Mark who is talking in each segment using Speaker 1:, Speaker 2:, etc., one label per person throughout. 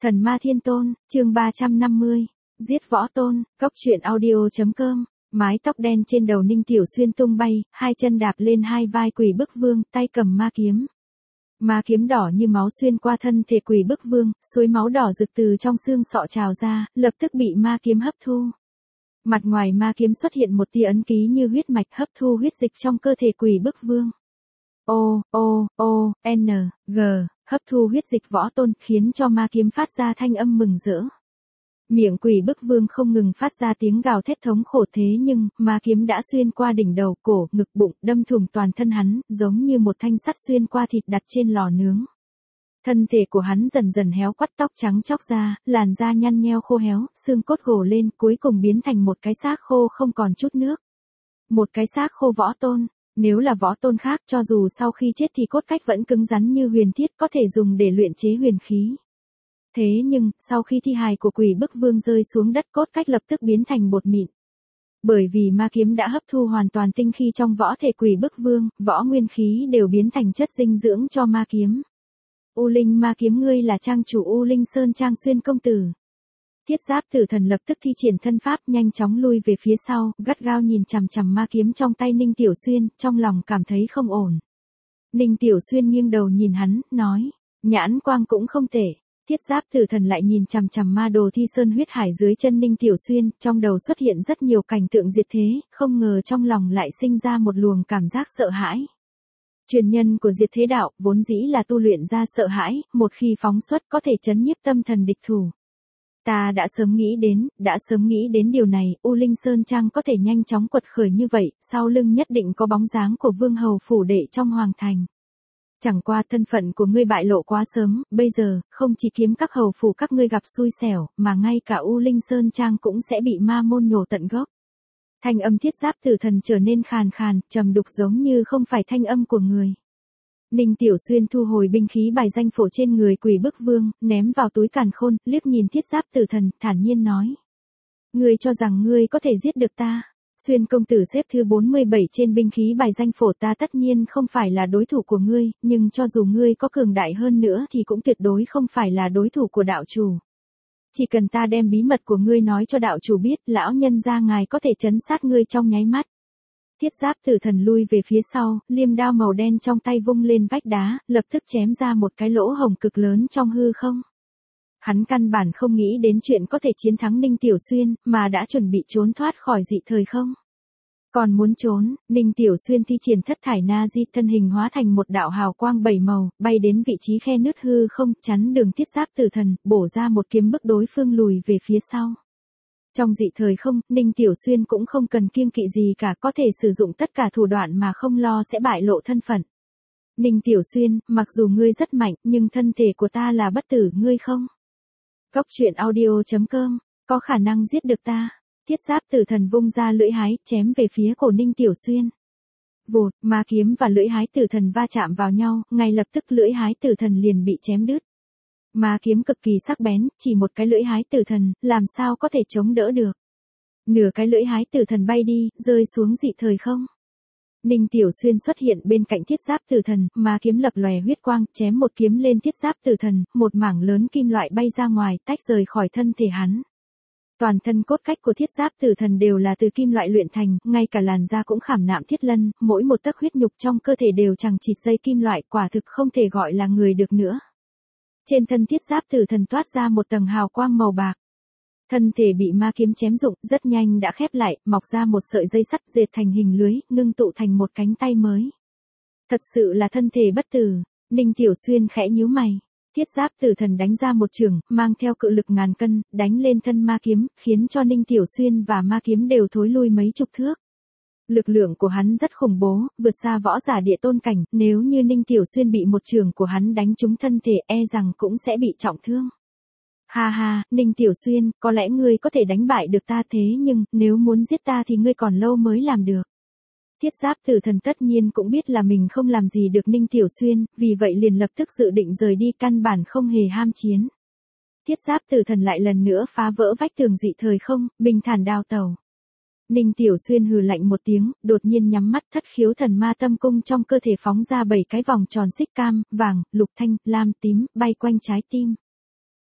Speaker 1: Thần Ma Thiên Tôn, chương 350, giết võ tôn, cốc truyện audio.com. Mái tóc đen trên đầu Ninh Tiểu Xuyên tung bay, hai chân đạp lên hai vai Quỷ Bức Vương, tay cầm ma kiếm. Ma kiếm đỏ như máu xuyên qua thân thể Quỷ Bức Vương, suối máu đỏ rực từ trong xương sọ trào ra, lập tức bị ma kiếm hấp thu. Mặt ngoài ma kiếm xuất hiện một tia ấn ký như huyết mạch hấp thu huyết dịch trong cơ thể Quỷ Bức Vương. N, G, hấp thu huyết dịch võ tôn khiến cho ma kiếm phát ra thanh âm mừng rỡ. Miệng Quỷ Bức Vương không ngừng phát ra tiếng gào thét thống khổ, thế nhưng ma kiếm đã xuyên qua đỉnh đầu, cổ, ngực, bụng, đâm thủng toàn thân hắn, giống như một thanh sắt xuyên qua thịt đặt trên lò nướng. Thân thể của hắn dần dần héo quắt, tóc trắng chóc ra, làn da nhăn nheo khô héo, xương cốt gồ lên, cuối cùng biến thành một cái xác khô không còn chút nước. Một cái xác khô võ tôn. Nếu là võ tôn khác, cho dù sau khi chết thì cốt cách vẫn cứng rắn như huyền thiết, có thể dùng để luyện chế huyền khí. Thế nhưng, sau khi thi hài của Quỷ Bức Vương rơi xuống đất, cốt cách lập tức biến thành bột mịn. Bởi vì ma kiếm đã hấp thu hoàn toàn tinh khí trong võ thể Quỷ Bức Vương, võ nguyên khí đều biến thành chất dinh dưỡng cho ma kiếm. U Linh ma kiếm, ngươi là trang chủ U Linh Sơn Trang Xuyên công tử. Thiết Giáp Tử Thần lập tức thi triển thân pháp, nhanh chóng lui về phía sau, gắt gao nhìn chằm chằm ma kiếm trong tay Ninh Tiểu Xuyên, trong lòng cảm thấy không ổn. Ninh Tiểu Xuyên nghiêng đầu nhìn hắn, nói, nhãn quang cũng không tệ. Thiết Giáp Tử Thần lại nhìn chằm chằm ma đồ Thi Sơn huyết hải dưới chân Ninh Tiểu Xuyên, trong đầu xuất hiện rất nhiều cảnh tượng diệt thế, không ngờ trong lòng lại sinh ra một luồng cảm giác sợ hãi. Truyền nhân của diệt thế đạo, vốn dĩ là tu luyện ra sợ hãi, một khi phóng xuất có thể chấn nhiếp tâm thần địch thủ. Ta đã sớm nghĩ đến điều này, U Linh Sơn Trang có thể nhanh chóng quật khởi như vậy, sau lưng nhất định có bóng dáng của Vương Hầu phủ đệ trong hoàng thành. Chẳng qua thân phận của ngươi bại lộ quá sớm, bây giờ, không chỉ kiếm các hầu phủ các ngươi gặp xui xẻo, mà ngay cả U Linh Sơn Trang cũng sẽ bị ma môn nhổ tận gốc. Thanh âm Thiết Giáp Tử Thần trở nên khàn khàn, trầm đục giống như không phải thanh âm của người. Ninh Tiểu Xuyên thu hồi binh khí bài danh phổ trên người Quỷ Bức Vương, ném vào túi càn khôn, liếc nhìn Thiết Giáp Tử Thần, thản nhiên nói. Ngươi cho rằng ngươi có thể giết được ta? Xuyên công tử xếp thứ 47 trên binh khí bài danh phổ, ta tất nhiên không phải là đối thủ của ngươi, nhưng cho dù ngươi có cường đại hơn nữa thì cũng tuyệt đối không phải là đối thủ của đạo chủ. Chỉ cần ta đem bí mật của ngươi nói cho đạo chủ biết, lão nhân gia ngài có thể trấn sát ngươi trong nháy mắt. Thiết Giáp Tử Thần lui về phía sau, liêm đao màu đen trong tay vung lên vách đá, lập tức chém ra một cái lỗ hổng cực lớn trong hư không. Hắn căn bản không nghĩ đến chuyện có thể chiến thắng Ninh Tiểu Xuyên, mà đã chuẩn bị trốn thoát khỏi dị thời không. Còn muốn trốn, Ninh Tiểu Xuyên thi triển thất thải na di, thân hình hóa thành một đạo hào quang 7 màu, bay đến vị trí khe nứt hư không, chắn đường Thiết Giáp Tử Thần, bổ ra một kiếm bức đối phương lùi về phía sau. Trong dị thời không, Ninh Tiểu Xuyên cũng không cần kiêng kỵ gì cả, có thể sử dụng tất cả thủ đoạn mà không lo sẽ bại lộ thân phận. Ninh Tiểu Xuyên, mặc dù ngươi rất mạnh, nhưng thân thể của ta là bất tử, ngươi không? Cốc truyện audio.com, có khả năng giết được ta. Thiết Giáp Tử Thần vung ra lưỡi hái, chém về phía cổ Ninh Tiểu Xuyên. Vụt, ma kiếm và lưỡi hái tử thần va chạm vào nhau, ngay lập tức lưỡi hái tử thần liền bị chém đứt. Ma kiếm cực kỳ sắc bén, chỉ một cái lưỡi hái tử thần, làm sao có thể chống đỡ được. Nửa cái lưỡi hái tử thần bay đi, rơi xuống dị thời không. Ninh Tiểu Xuyên xuất hiện bên cạnh Thiết Giáp Tử Thần, ma kiếm lập lòe huyết quang, chém một kiếm lên Thiết Giáp Tử Thần, một mảng lớn kim loại bay ra ngoài, tách rời khỏi thân thể hắn. Toàn thân cốt cách của Thiết Giáp Tử Thần đều là từ kim loại luyện thành, ngay cả làn da cũng khảm nạm thiết lân, mỗi một tấc huyết nhục trong cơ thể đều chằng chịt dây kim loại, quả thực không thể gọi là người được nữa. Trên thân Thiết Giáp Tử Thần toát ra một tầng hào quang màu bạc. Thân thể bị ma kiếm chém rụng, rất nhanh đã khép lại, mọc ra một sợi dây sắt dệt thành hình lưới, ngưng tụ thành một cánh tay mới. Thật sự là thân thể bất tử. Ninh Tiểu Xuyên khẽ nhíu mày. Thiết Giáp Tử Thần đánh ra một chưởng, mang theo cự lực ngàn cân, đánh lên thân ma kiếm, khiến cho Ninh Tiểu Xuyên và ma kiếm đều thối lui mấy chục thước. Lực lượng của hắn rất khủng bố, vượt xa võ giả địa tôn cảnh, nếu như Ninh Tiểu Xuyên bị một chưởng của hắn đánh trúng thân thể, e rằng cũng sẽ bị trọng thương. Ha ha, Ninh Tiểu Xuyên, có lẽ ngươi có thể đánh bại được ta, thế nhưng, nếu muốn giết ta thì ngươi còn lâu mới làm được. Thiết Giáp Tử Thần tất nhiên cũng biết là mình không làm gì được Ninh Tiểu Xuyên, vì vậy liền lập tức dự định rời đi, căn bản không hề ham chiến. Thiết Giáp Tử Thần lại lần nữa phá vỡ vách tường dị thời không, bình thản đào tẩu. Ninh Tiểu Xuyên hừ lạnh một tiếng, đột nhiên nhắm mắt, thất khiếu thần ma tâm cung trong cơ thể phóng ra 7 cái vòng tròn xích cam, vàng, lục thanh, lam, tím, bay quanh trái tim.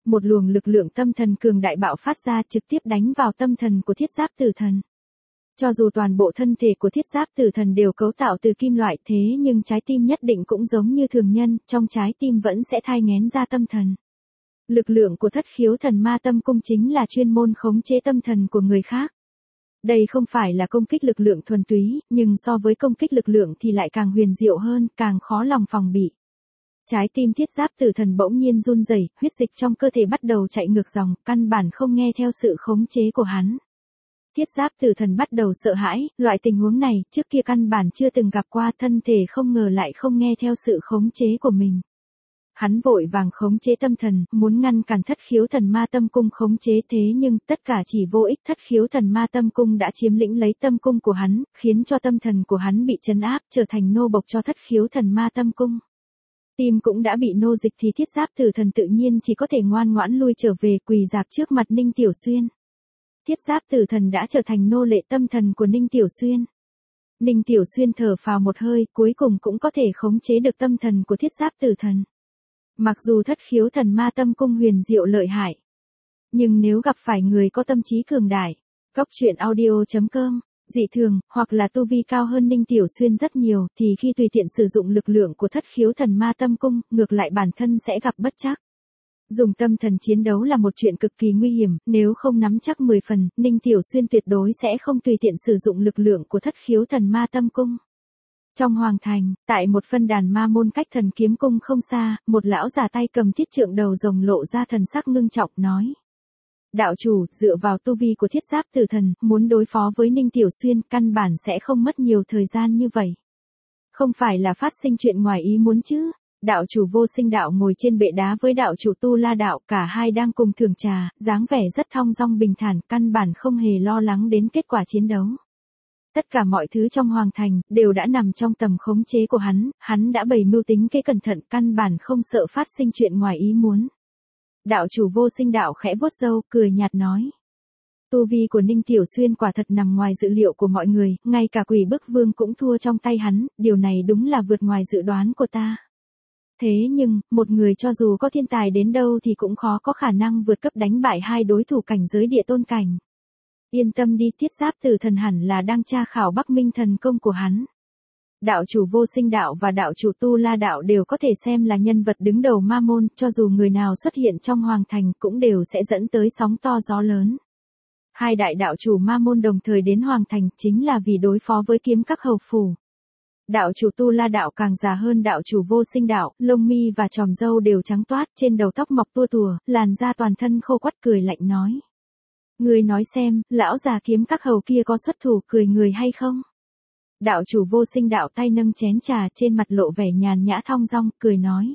Speaker 1: một luồng lực lượng tâm thần cường đại bạo phát ra trực tiếp đánh vào tâm thần của Thiết Giáp Tử Thần. Cho dù toàn bộ thân thể của Thiết Giáp Tử Thần đều cấu tạo từ kim loại thế nhưng trái tim nhất định cũng giống như thường nhân, trong trái tim vẫn sẽ thai nghén ra tâm thần. Lực lượng của Thất Khiếu Thần Ma Tâm Cung chính là chuyên môn khống chế tâm thần của người khác. Đây không phải là công kích lực lượng thuần túy, nhưng so với công kích lực lượng thì lại càng huyền diệu hơn, càng khó lòng phòng bị. Trái tim Thiết Giáp Tử Thần bỗng nhiên run rẩy, huyết dịch trong cơ thể bắt đầu chạy ngược dòng, căn bản không nghe theo sự khống chế của hắn. Thiết Giáp Tử Thần bắt đầu sợ hãi, loại tình huống này, trước kia căn bản chưa từng gặp qua, thân thể không ngờ lại không nghe theo sự khống chế của mình. Hắn vội vàng khống chế tâm thần, muốn ngăn cản Thất Khiếu Thần Ma Tâm Cung khống chế thế nhưng tất cả chỉ vô ích. Thất Khiếu Thần Ma Tâm Cung đã chiếm lĩnh lấy tâm cung của hắn, khiến cho tâm thần của hắn bị trấn áp, trở thành nô bộc cho Thất Khiếu Thần Ma Tâm Cung. Tim cũng đã bị nô dịch thì Thiết Giáp Tử Thần tự nhiên chỉ có thể ngoan ngoãn lui trở về, quỳ rạp trước mặt Ninh Tiểu Xuyên. Thiết Giáp Tử Thần đã trở thành nô lệ tâm thần của Ninh Tiểu Xuyên. Ninh Tiểu Xuyên thở phào một hơi, cuối cùng cũng có thể khống chế được tâm thần của Thiết Giáp Tử Thần. Mặc dù Thất Khiếu Thần Ma Tâm Cung huyền diệu lợi hại, nhưng nếu gặp phải người có tâm trí cường đại, Cốc.truyện.audio.com, dị thường, hoặc là tu vi cao hơn Ninh Tiểu Xuyên rất nhiều, thì khi tùy tiện sử dụng lực lượng của Thất Khiếu Thần Ma Tâm Cung, ngược lại bản thân sẽ gặp bất trắc. Dùng tâm thần chiến đấu là một chuyện cực kỳ nguy hiểm, nếu không nắm chắc 10 phần, Ninh Tiểu Xuyên tuyệt đối sẽ không tùy tiện sử dụng lực lượng của Thất Khiếu Thần Ma Tâm Cung. Trong hoàng thành, tại một phân đàn ma môn cách Thần Kiếm Cung không xa, một lão già tay cầm thiết trượng đầu rồng lộ ra thần sắc ngưng trọng nói. Đạo chủ, dựa vào tu vi của Thiết Giáp Tử Thần, muốn đối phó với Ninh Tiểu Xuyên, căn bản sẽ không mất nhiều thời gian như vậy. Không phải là phát sinh chuyện ngoài ý muốn chứ? Đạo chủ Vô Sinh Đạo ngồi trên bệ đá với đạo chủ Tu La Đạo, cả hai đang cùng thưởng trà, dáng vẻ rất thong dong bình thản, căn bản không hề lo lắng đến kết quả chiến đấu. Tất cả mọi thứ trong hoàng thành, đều đã nằm trong tầm khống chế của hắn đã bày mưu tính kế cẩn thận, căn bản không sợ phát sinh chuyện ngoài ý muốn. Đạo chủ Vô Sinh Đạo khẽ vuốt râu, cười nhạt nói. Tu vi của Ninh Tiểu Xuyên quả thật nằm ngoài dự liệu của mọi người, ngay cả Quỷ Bức Vương cũng thua trong tay hắn, điều này đúng là vượt ngoài dự đoán của ta. Thế nhưng, một người cho dù có thiên tài đến đâu thì cũng khó có khả năng vượt cấp đánh bại hai đối thủ cảnh giới địa tôn cảnh. Yên tâm đi, Thiết Giáp Tử Thần hẳn là đang tra khảo Bắc Minh thần công của hắn. Đạo chủ Vô Sinh Đạo và đạo chủ Tu La Đạo đều có thể xem là nhân vật đứng đầu ma môn, cho dù người nào xuất hiện trong hoàng thành cũng đều sẽ dẫn tới sóng to gió lớn. Hai đại đạo chủ ma môn đồng thời đến hoàng thành chính là vì đối phó với Kiếm Các hầu phủ. Đạo chủ Tu La Đạo càng già hơn đạo chủ Vô Sinh Đạo, lông mi và chòm râu đều trắng toát, trên đầu tóc mọc tua tùa, làn da toàn thân khô quắt, cười lạnh nói. Người nói xem, lão già Kiếm Các hầu kia có xuất thủ cười người hay không? Đạo chủ Vô Sinh Đạo tay nâng chén trà, trên mặt lộ vẻ nhàn nhã thong dong, cười nói.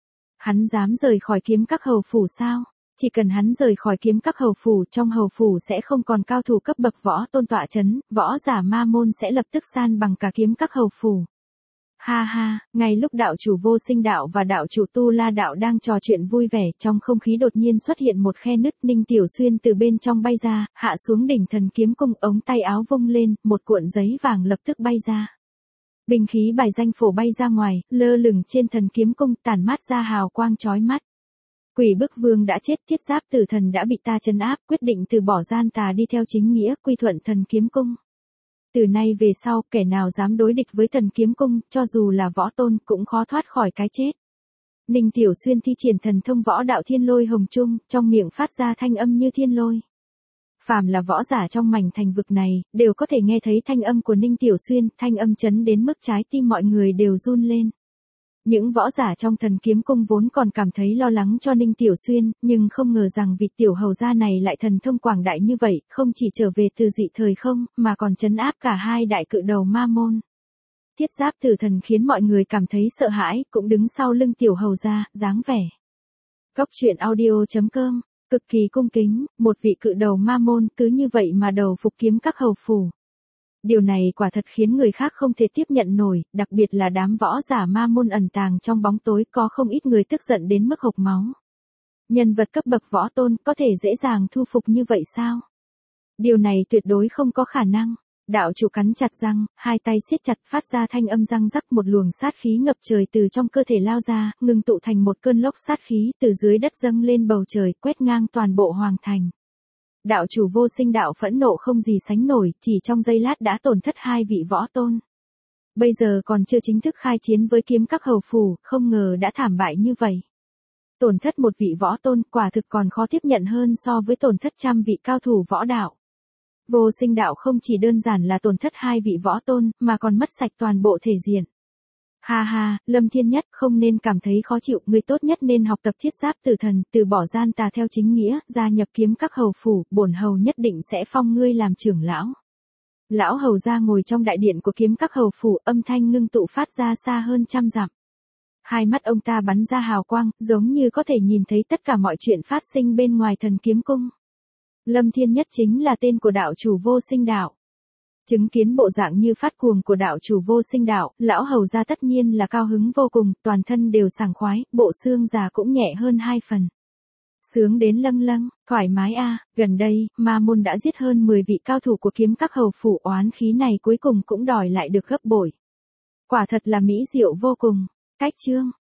Speaker 1: Hắn dám rời khỏi Kiếm Các hầu phủ sao? Chỉ cần hắn rời khỏi Kiếm Các hầu phủ, trong hầu phủ sẽ không còn cao thủ cấp bậc võ tôn tọa chấn, võ giả ma môn sẽ lập tức san bằng cả Kiếm Các hầu phủ. Ha ha, ngay lúc đạo chủ Vô Sinh Đạo và đạo chủ Tu La Đạo đang trò chuyện vui vẻ, trong không khí đột nhiên xuất hiện một khe nứt, Ninh Tiểu Xuyên từ bên trong bay ra, hạ xuống đỉnh Thần Kiếm Cung, ống tay áo vung lên, một cuộn giấy vàng lập tức bay ra. Binh khí bài danh phổ bay ra ngoài, lơ lửng trên Thần Kiếm Cung, tản mát ra hào quang chói mắt. Quỷ Bức Vương đã chết, Thiết Giáp Tử Thần đã bị ta trấn áp, quyết định từ bỏ gian tà đi theo chính nghĩa, quy thuận Thần Kiếm Cung. Từ nay về sau, kẻ nào dám đối địch với Thần Kiếm Cung, cho dù là võ tôn, cũng khó thoát khỏi cái chết. Ninh Tiểu Xuyên thi triển thần thông võ đạo Thiên Lôi Hồng Trung, trong miệng phát ra thanh âm như thiên lôi. Phàm là võ giả trong mảnh thành vực này, đều có thể nghe thấy thanh âm của Ninh Tiểu Xuyên, thanh âm chấn đến mức trái tim mọi người đều run lên. Những võ giả trong Thần Kiếm Cung vốn còn cảm thấy lo lắng cho Ninh Tiểu Xuyên, nhưng không ngờ rằng vị tiểu hầu gia này lại thần thông quảng đại như vậy, không chỉ trở về từ dị thời không, mà còn trấn áp cả hai đại cự đầu ma môn. Thiết Giáp Tử Thần khiến mọi người cảm thấy sợ hãi, cũng đứng sau lưng tiểu hầu gia, dáng vẻ. Cốc.truyện.audio.com, cực kỳ cung kính, một vị cự đầu ma môn cứ như vậy mà đầu phục Kiếm Các hầu phủ. Điều này quả thật khiến người khác không thể tiếp nhận nổi, đặc biệt là đám võ giả ma môn ẩn tàng trong bóng tối, có không ít người tức giận đến mức hộc máu. Nhân vật cấp bậc võ tôn có thể dễ dàng thu phục như vậy sao? Điều này tuyệt đối không có khả năng. Đạo chủ cắn chặt răng, hai tay siết chặt phát ra thanh âm răng rắc, một luồng sát khí ngập trời từ trong cơ thể lao ra, ngưng tụ thành một cơn lốc sát khí từ dưới đất dâng lên bầu trời, quét ngang toàn bộ hoàng thành. Đạo chủ Vô Sinh đạo phẫn nộ không gì sánh nổi, chỉ trong giây lát đã tổn thất hai vị võ tôn. Bây giờ còn chưa chính thức khai chiến với kiếm các hầu phủ, không ngờ đã thảm bại như vậy. Tổn thất một vị võ tôn quả thực còn khó tiếp nhận hơn so với tổn thất trăm vị cao thủ võ đạo. Vô Sinh đạo không chỉ đơn giản là tổn thất hai vị võ tôn, mà còn mất sạch toàn bộ thể diện. Ha ha, Lâm Thiên Nhất không nên cảm thấy khó chịu, người tốt nhất nên học tập thiết giáp tử thần, từ bỏ gian tà theo chính nghĩa, gia nhập kiếm các hầu phủ, bổn hầu nhất định sẽ phong ngươi làm trưởng lão. Lão hầu ra ngồi trong đại điện của kiếm các hầu phủ, âm thanh ngưng tụ phát ra xa hơn trăm dặm. Hai mắt ông ta bắn ra hào quang, giống như có thể nhìn thấy tất cả mọi chuyện phát sinh bên ngoài thần kiếm cung. Lâm Thiên Nhất chính là tên của đạo chủ Vô Sinh đạo. Chứng kiến bộ dạng như phát cuồng của đạo chủ Vô Sinh đạo, lão hầu ra tất nhiên là cao hứng vô cùng, toàn thân đều sảng khoái, bộ xương già cũng nhẹ hơn hai phần. Sướng đến lâng lâng, thoải mái a, gần đây, ma môn đã giết hơn 10 vị cao thủ của kiếm các hầu phủ, oán khí này cuối cùng cũng đòi lại được gấp bội. Quả thật là mỹ diệu vô cùng. Cách chương